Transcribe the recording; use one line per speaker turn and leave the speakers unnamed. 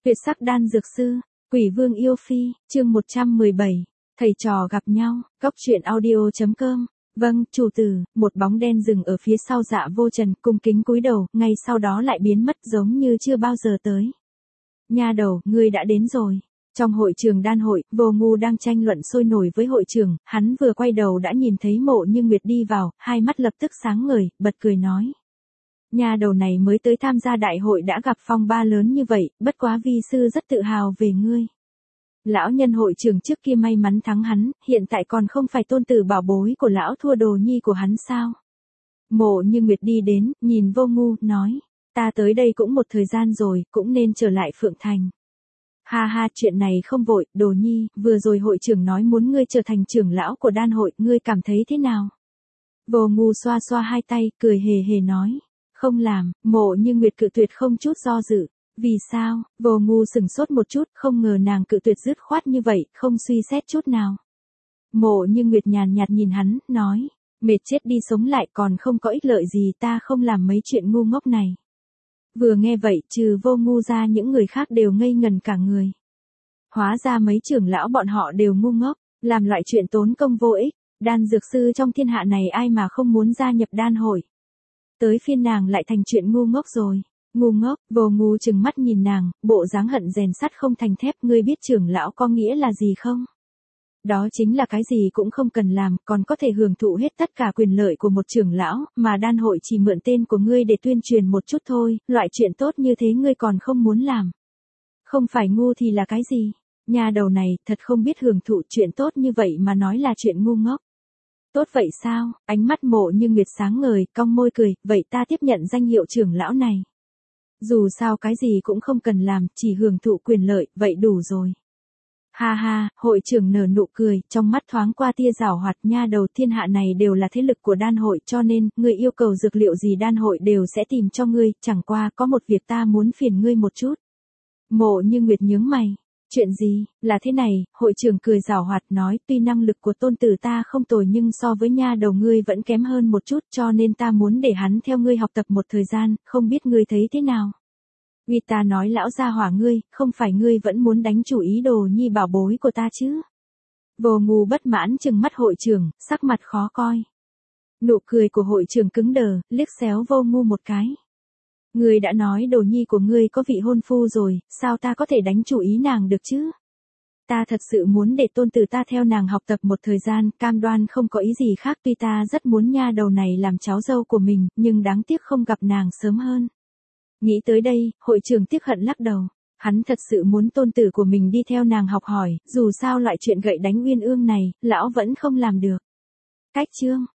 Tuyệt sắc đan dược sư, Quỷ Vương yêu phi, chương 117, thầy trò gặp nhau, góc truyện audio.com. Vâng, chủ tử, một bóng đen dừng ở phía sau Dạ Vô Trần, cung kính cúi đầu, ngay sau đó lại biến mất giống như chưa bao giờ tới. Nha đầu, ngươi đã đến rồi. Trong hội trường đan hội, Vô Ngu đang tranh luận sôi nổi với hội trường, hắn vừa quay đầu đã nhìn thấy Mộ Như Nguyệt đi vào, hai mắt lập tức sáng ngời, bật cười nói. Nha đầu này mới tới tham gia đại hội đã gặp phong ba lớn như vậy, bất quá vi sư rất tự hào về ngươi. Lão nhân hội trưởng trước kia may mắn thắng hắn, hiện tại còn không phải tôn tử bảo bối của lão thua đồ nhi của hắn sao? Mộ Như Nguyệt đi đến, nhìn Vô Ngu, nói, ta tới đây cũng một thời gian rồi, cũng nên trở lại Phượng Thành. Ha ha, chuyện này không vội, đồ nhi, vừa rồi hội trưởng nói muốn ngươi trở thành trưởng lão của đan hội, ngươi cảm thấy thế nào? Vô Ngu xoa xoa hai tay, cười hề hề nói, không làm. Mộ Như Nguyệt cự tuyệt không chút do dự. Vì sao? Vô Ngu sừng sốt một chút, không ngờ nàng cự tuyệt dứt khoát như vậy, không suy xét chút nào. Mộ Như Nguyệt nhàn nhạt nhìn hắn, nói, mệt chết đi sống lại còn không có ích lợi gì, ta không làm mấy chuyện ngu ngốc này. Vừa nghe vậy, trừ Vô Ngu ra những người khác đều ngây ngần cả người. Hóa ra mấy trưởng lão bọn họ đều ngu ngốc, làm loại chuyện tốn công vô ích, đan dược sư trong thiên hạ này ai mà không muốn gia nhập đan hội. Tới phiên nàng lại thành chuyện ngu ngốc rồi. Ngu ngốc, Vô Ngu trừng mắt nhìn nàng, bộ dáng hận rèn sắt không thành thép, ngươi biết trưởng lão có nghĩa là gì không? Đó chính là cái gì cũng không cần làm, còn có thể hưởng thụ hết tất cả quyền lợi của một trưởng lão, mà đan hội chỉ mượn tên của ngươi để tuyên truyền một chút thôi, loại chuyện tốt như thế ngươi còn không muốn làm. Không phải ngu thì là cái gì? Nhà đầu này, thật không biết hưởng thụ chuyện tốt như vậy mà nói là chuyện ngu ngốc. Tốt vậy sao? Ánh mắt Mộ Như Nguyệt sáng ngời, cong môi cười, vậy ta tiếp nhận danh hiệu trưởng lão này. Dù sao cái gì cũng không cần làm, chỉ hưởng thụ quyền lợi, vậy đủ rồi. Ha ha, hội trưởng nở nụ cười, trong mắt thoáng qua tia giảo hoạt, nha đầu, thiên hạ này đều là thế lực của đan hội, cho nên, ngươi yêu cầu dược liệu gì đan hội đều sẽ tìm cho ngươi, chẳng qua có một việc ta muốn phiền ngươi một chút. Mộ Như Nguyệt nhướng mày. Chuyện gì? Là thế này, hội trưởng cười giảo hoạt nói, tuy năng lực của tôn tử ta không tồi nhưng so với nha đầu ngươi vẫn kém hơn một chút, cho nên ta muốn để hắn theo ngươi học tập một thời gian, không biết ngươi thấy thế nào? Vì ta nói lão gia hỏa ngươi, không phải ngươi vẫn muốn đánh chủ ý đồ nhi bảo bối của ta chứ? Vô Ngu bất mãn trừng mắt hội trưởng, sắc mặt khó coi. Nụ cười của hội trưởng cứng đờ, liếc xéo Vô Ngu một cái. Ngươi đã nói đồ nhi của ngươi có vị hôn phu rồi, sao ta có thể đánh chủ ý nàng được chứ? Ta thật sự muốn để tôn tử ta theo nàng học tập một thời gian, cam đoan không có ý gì khác, tuy ta rất muốn nha đầu này làm cháu dâu của mình, nhưng đáng tiếc không gặp nàng sớm hơn. Nghĩ tới đây, hội trưởng tiếc hận lắc đầu. Hắn thật sự muốn tôn tử của mình đi theo nàng học hỏi, dù sao loại chuyện gậy đánh uyên ương này, lão vẫn không làm được. Cách chương.